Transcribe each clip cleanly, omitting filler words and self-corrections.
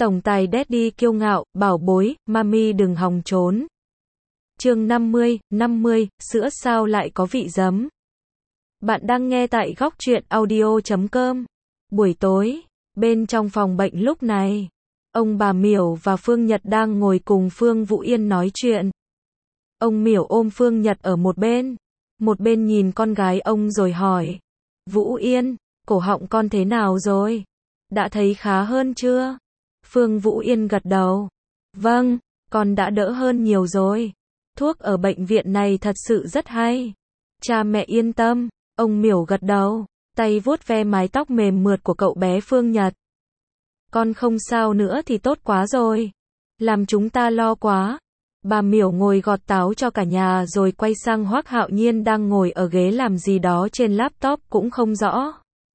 Tổng tài Daddy kiêu ngạo, bảo bối, mami đừng hòng trốn. Chương 50, sữa sao lại có vị giấm. Bạn đang nghe tại góc truyện audio.com. Buổi tối, bên trong phòng bệnh lúc này, ông bà Miểu và Phương Nhật đang ngồi cùng Phương Vũ Yên nói chuyện. Ông Miểu ôm Phương Nhật ở một bên nhìn con gái ông rồi hỏi. Vũ Yên, cổ họng con thế nào rồi? Đã thấy khá hơn chưa? Phương Vũ Yên gật đầu. Vâng, con đã đỡ hơn nhiều rồi. Thuốc ở bệnh viện này thật sự rất hay. Cha mẹ yên tâm, ông Miểu gật đầu, tay vuốt ve mái tóc mềm mượt của cậu bé Phương Nhật. Con không sao nữa thì tốt quá rồi. Làm chúng ta lo quá. Bà Miểu ngồi gọt táo cho cả nhà rồi quay sang Hoắc Hạo Nhiên đang ngồi ở ghế làm gì đó trên laptop cũng không rõ.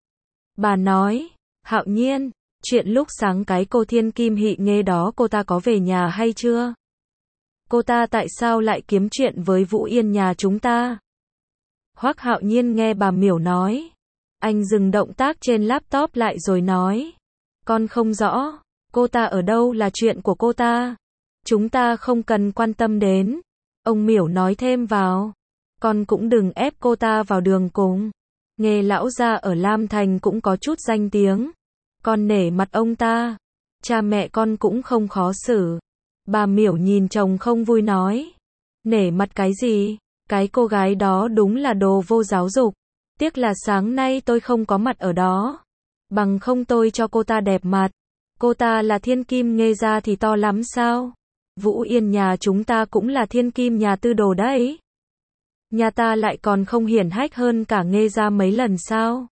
Bà nói, Hạo Nhiên, chuyện lúc sáng cái cô Thiên Kim Hị Nghê đó cô ta có về nhà hay chưa? Cô ta tại sao lại kiếm chuyện với Vũ Yên nhà chúng ta? Hoắc Hạo Nhiên nghe bà Miểu nói. Anh dừng động tác trên laptop lại rồi nói. Con không rõ, cô ta ở đâu là chuyện của cô ta. Chúng ta không cần quan tâm đến. Ông Miểu nói thêm vào. Con cũng đừng ép cô ta vào đường cùng. Nghề lão gia ở Lam Thành cũng có chút danh tiếng. Con nể mặt ông ta. Cha mẹ con cũng không khó xử. Bà Miểu nhìn chồng không vui nói. Nể mặt cái gì? Cái cô gái đó đúng là đồ vô giáo dục. Tiếc là sáng nay tôi không có mặt ở đó. Bằng không tôi cho cô ta đẹp mặt. Cô ta là thiên kim Nghê gia thì to lắm sao? Vũ Yên nhà chúng ta cũng là thiên kim nhà tư đồ đấy. Nhà ta lại còn không hiển hách hơn cả Nghê gia mấy lần sao?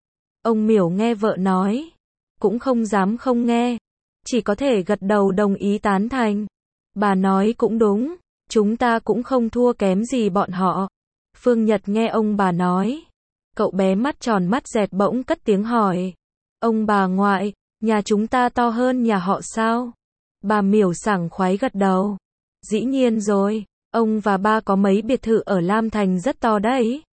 Ông Miểu nghe vợ nói. Cũng không dám không nghe. Chỉ có thể gật đầu đồng ý tán thành. Bà nói cũng đúng. Chúng ta cũng không thua kém gì bọn họ. Phương Nhật nghe ông bà nói. Cậu bé mắt tròn mắt dẹt bỗng cất tiếng hỏi. Ông bà ngoại, nhà chúng ta to hơn nhà họ sao? Bà Miểu sảng khoái gật đầu. Dĩ nhiên rồi, ông và ba có mấy biệt thự ở Lam Thành rất to đấy.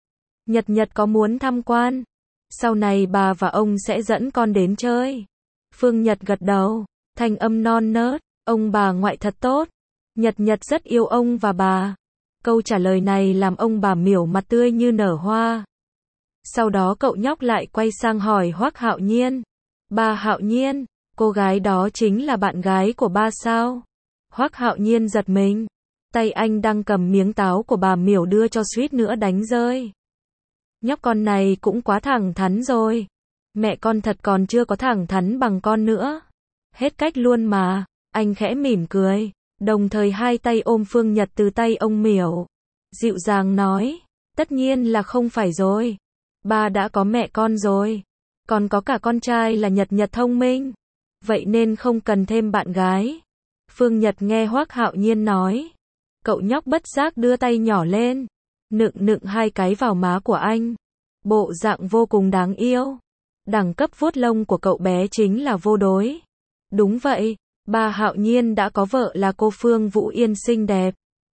Nhật có muốn tham quan? Sau này bà và ông sẽ dẫn con đến chơi. Phương Nhật gật đầu, thanh âm non nớt, ông bà ngoại thật tốt. Nhật rất yêu ông và bà. Câu trả lời này làm ông bà Miểu mặt tươi như nở hoa. Sau đó cậu nhóc lại quay sang hỏi Hoắc Hạo Nhiên. Ba Hạo Nhiên, cô gái đó chính là bạn gái của ba sao? Hoắc Hạo Nhiên giật mình. Tay anh đang cầm miếng táo của bà Miểu đưa cho suýt nữa đánh rơi. Nhóc con này cũng quá thẳng thắn rồi. Mẹ con thật còn chưa có thẳng thắn bằng con nữa. Hết cách luôn mà. Anh khẽ mỉm cười. Đồng thời hai tay ôm Phương Nhật từ tay ông Miểu. Dịu dàng nói. Tất nhiên là không phải rồi. Ba đã có mẹ con rồi. Còn có cả con trai là Nhật thông minh. Vậy nên không cần thêm bạn gái. Phương Nhật nghe Hoắc Hạo Nhiên nói. Cậu nhóc bất giác đưa tay nhỏ lên. Nựng hai cái vào má của anh. Bộ dạng vô cùng đáng yêu. Đẳng cấp vuốt lông của cậu bé chính là vô đối. Đúng vậy, ba Hạo Nhiên đã có vợ là cô Phương Vũ Yên xinh đẹp.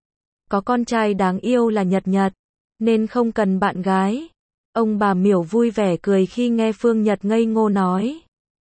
Có con trai đáng yêu là Nhật, nên không cần bạn gái. Ông bà Miểu vui vẻ cười khi nghe Phương Nhật ngây ngô nói.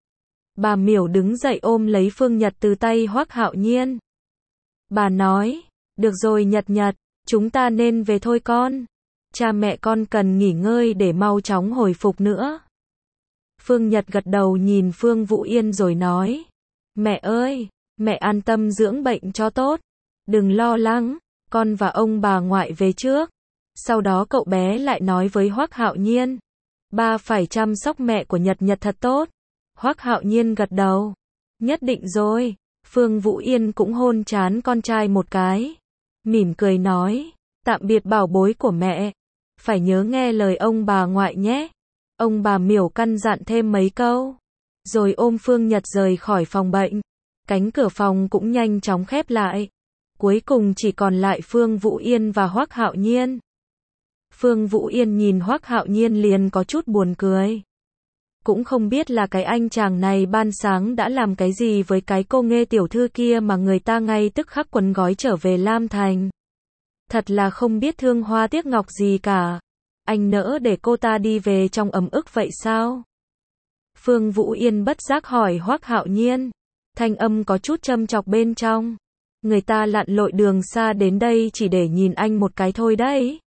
Bà Miểu đứng dậy ôm lấy Phương Nhật từ tay Hoắc Hạo Nhiên. Bà nói, được rồi Nhật, chúng ta nên về thôi con. Cha mẹ con cần nghỉ ngơi để mau chóng hồi phục nữa. Phương Nhật gật đầu nhìn Phương Vũ Yên rồi nói. Mẹ ơi, mẹ an tâm dưỡng bệnh cho tốt. Đừng lo lắng, con và ông bà ngoại về trước. Sau đó cậu bé lại nói với Hoắc Hạo Nhiên. Ba phải chăm sóc mẹ của Nhật thật tốt. Hoắc Hạo Nhiên gật đầu. Nhất định rồi. Phương Vũ Yên cũng hôn trán con trai một cái. Mỉm cười nói. Tạm biệt bảo bối của mẹ. Phải nhớ nghe lời ông bà ngoại nhé. Ông bà Miểu căn dặn thêm mấy câu. Rồi ôm Phương Nhật rời khỏi phòng bệnh. Cánh cửa phòng cũng nhanh chóng khép lại. Cuối cùng chỉ còn lại Phương Vũ Yên và Hoắc Hạo Nhiên. Phương Vũ Yên nhìn Hoắc Hạo Nhiên liền có chút buồn cười. Cũng không biết là cái anh chàng này ban sáng đã làm cái gì với cái cô Nghê tiểu thư kia mà người ta ngay tức khắc quấn gói trở về Lam Thành. Thật là không biết thương hoa tiếc ngọc gì cả. Anh nỡ để cô ta đi về trong ấm ức vậy sao? Phương Vũ Yên bất giác hỏi Hoắc Hạo Nhiên. Thanh âm có chút châm chọc bên trong. Người ta lặn lội đường xa đến đây chỉ để nhìn anh một cái thôi đấy.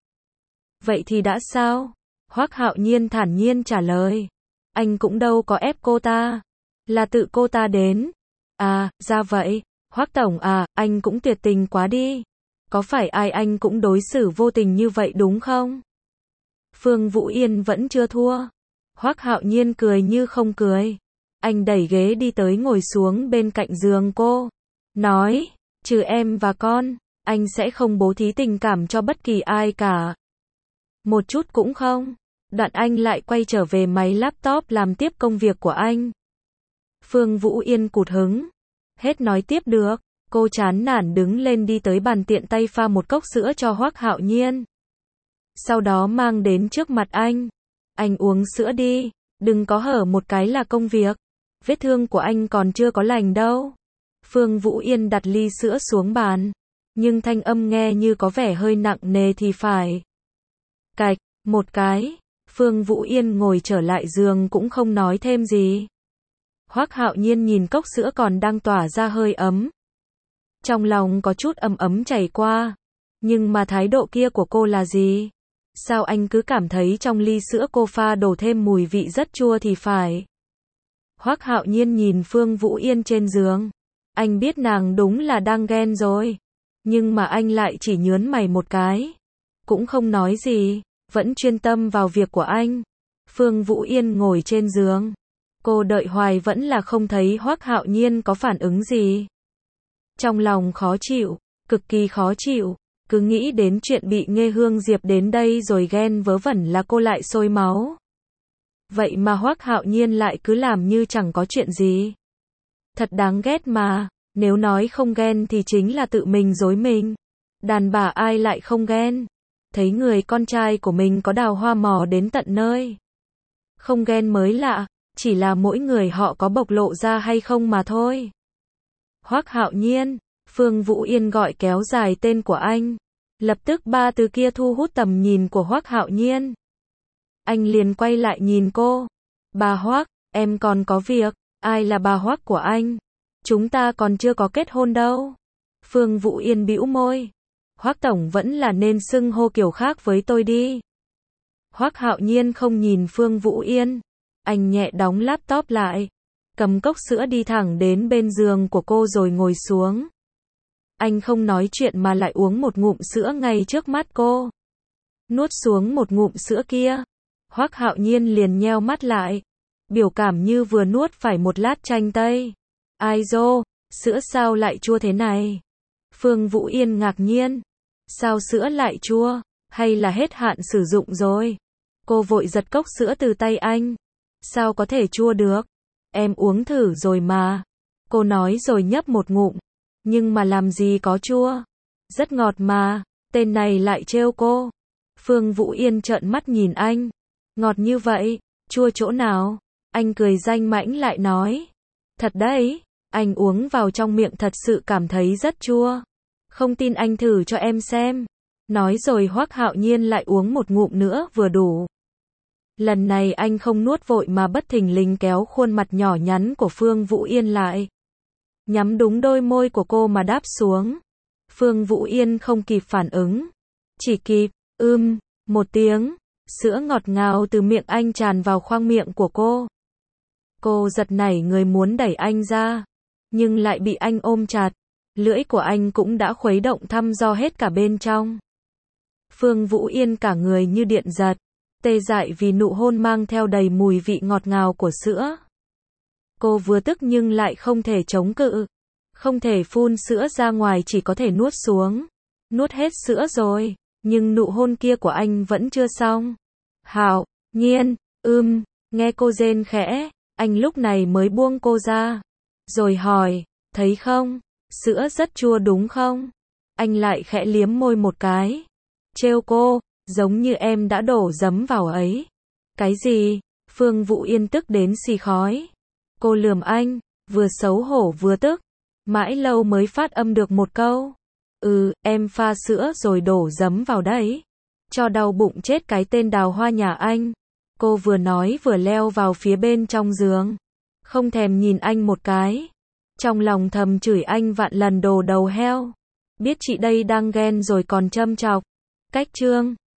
Vậy thì đã sao? Hoắc Hạo Nhiên thản nhiên trả lời. Anh cũng đâu có ép cô ta. Là tự cô ta đến. À, ra vậy. Hoắc tổng à, anh cũng tuyệt tình quá đi. Có phải ai anh cũng đối xử vô tình như vậy đúng không? Phương Vũ Yên vẫn chưa thua. Hoắc Hạo Nhiên cười như không cười. Anh đẩy ghế đi tới ngồi xuống bên cạnh giường cô. Nói, trừ em và con, anh sẽ không bố thí tình cảm cho bất kỳ ai cả. Một chút cũng không. Đoạn anh lại quay trở về máy laptop làm tiếp công việc của anh. Phương Vũ Yên cụt hứng. Hết nói tiếp được. Cô chán nản đứng lên đi tới bàn tiện tay pha một cốc sữa cho Hoắc Hạo Nhiên. Sau đó mang đến trước mặt anh. Anh uống sữa đi, đừng có hở một cái là công việc. Vết thương của anh còn chưa có lành đâu. Phương Vũ Yên đặt ly sữa xuống bàn. Nhưng thanh âm nghe như có vẻ hơi nặng nề thì phải. Cạch, một cái. Phương Vũ Yên ngồi trở lại giường cũng không nói thêm gì. Hoắc Hạo Nhiên nhìn cốc sữa còn đang tỏa ra hơi ấm. Trong lòng có chút ấm ấm chảy qua. Nhưng mà thái độ kia của cô là gì? Sao anh cứ cảm thấy trong ly sữa cô pha đổ thêm mùi vị rất chua thì phải. Hoắc Hạo Nhiên nhìn Phương Vũ Yên trên giường. Anh biết nàng đúng là đang ghen rồi. Nhưng mà anh lại chỉ nhớn mày một cái. Cũng không nói gì. Vẫn chuyên tâm vào việc của anh. Phương Vũ Yên ngồi trên giường. Cô đợi hoài vẫn là không thấy Hoắc Hạo Nhiên có phản ứng gì. Trong lòng khó chịu, cực kỳ khó chịu. Cứ nghĩ đến chuyện bị Nghê Hương Diệp đến đây rồi ghen vớ vẩn là cô lại sôi máu. Vậy mà Hoắc Hạo Nhiên lại cứ làm như chẳng có chuyện gì. Thật đáng ghét mà, nếu nói không ghen thì chính là tự mình dối mình. Đàn bà ai lại không ghen. Thấy người con trai của mình có đào hoa mò đến tận nơi. Không ghen mới lạ, chỉ là mỗi người họ có bộc lộ ra hay không mà thôi. Hoắc Hạo Nhiên, Phương Vũ Yên gọi kéo dài tên của anh. Lập tức ba từ kia thu hút tầm nhìn của Hoắc Hạo Nhiên. Anh liền quay lại nhìn cô. Bà Hoắc, em còn có việc. Ai là bà Hoắc của anh? Chúng ta còn chưa có kết hôn đâu. Phương Vũ Yên bĩu môi. Hoắc tổng vẫn là nên xưng hô kiểu khác với tôi đi. Hoắc Hạo Nhiên không nhìn Phương Vũ Yên. Anh nhẹ đóng laptop lại. Cầm cốc sữa đi thẳng đến bên giường của cô rồi ngồi xuống. Anh không nói chuyện mà lại uống một ngụm sữa ngay trước mắt cô. Nuốt xuống một ngụm sữa kia. Hoắc Hạo Nhiên liền nheo mắt lại. Biểu cảm như vừa nuốt phải một lát chanh tây. Ai dô, sữa sao lại chua thế này? Phương Vũ Yên ngạc nhiên. Sao sữa lại chua? Hay là hết hạn sử dụng rồi? Cô vội giật cốc sữa từ tay anh. Sao có thể chua được? Em uống thử rồi mà. Cô nói rồi nhấp một ngụm. Nhưng mà làm gì có chua. Rất ngọt mà. Tên này lại trêu cô. Phương Vũ Yên trợn mắt nhìn anh. Ngọt như vậy, chua chỗ nào? Anh cười danh mãnh lại nói. Thật đấy, anh uống vào trong miệng thật sự cảm thấy rất chua. Không tin anh thử cho em xem. Nói rồi Hoắc Hạo Nhiên lại uống một ngụm nữa vừa đủ. Lần này anh không nuốt vội mà bất thình lình kéo khuôn mặt nhỏ nhắn của Phương Vũ Yên lại. Nhắm đúng đôi môi của cô mà đáp xuống. Phương Vũ Yên không kịp phản ứng. Chỉ kịp, một tiếng. Sữa ngọt ngào từ miệng anh tràn vào khoang miệng của cô. Cô giật nảy người muốn đẩy anh ra. Nhưng lại bị anh ôm chặt. Lưỡi của anh cũng đã khuấy động thăm dò hết cả bên trong. Phương Vũ Yên cả người như điện giật. Tê dại vì nụ hôn mang theo đầy mùi vị ngọt ngào của sữa. Cô vừa tức nhưng lại không thể chống cự. Không thể phun sữa ra ngoài chỉ có thể nuốt xuống. Nuốt hết sữa rồi. Nhưng nụ hôn kia của anh vẫn chưa xong. Hạo Nhiên, nghe cô rên khẽ. Anh lúc này mới buông cô ra. Rồi hỏi, thấy không? Sữa rất chua đúng không? Anh lại khẽ liếm môi một cái. Trêu cô, giống như em đã đổ giấm vào ấy. Cái gì? Phương Vũ Yên tức đến xì khói. Cô lườm anh, vừa xấu hổ vừa tức. Mãi lâu mới phát âm được một câu. Em pha sữa rồi đổ giấm vào đấy. Cho đau bụng chết cái tên đào hoa nhà anh. Cô vừa nói vừa leo vào phía bên trong giường. Không thèm nhìn anh một cái. Trong lòng thầm chửi anh vạn lần đồ đầu heo. Biết chị đây đang ghen rồi còn châm chọc. Cách chương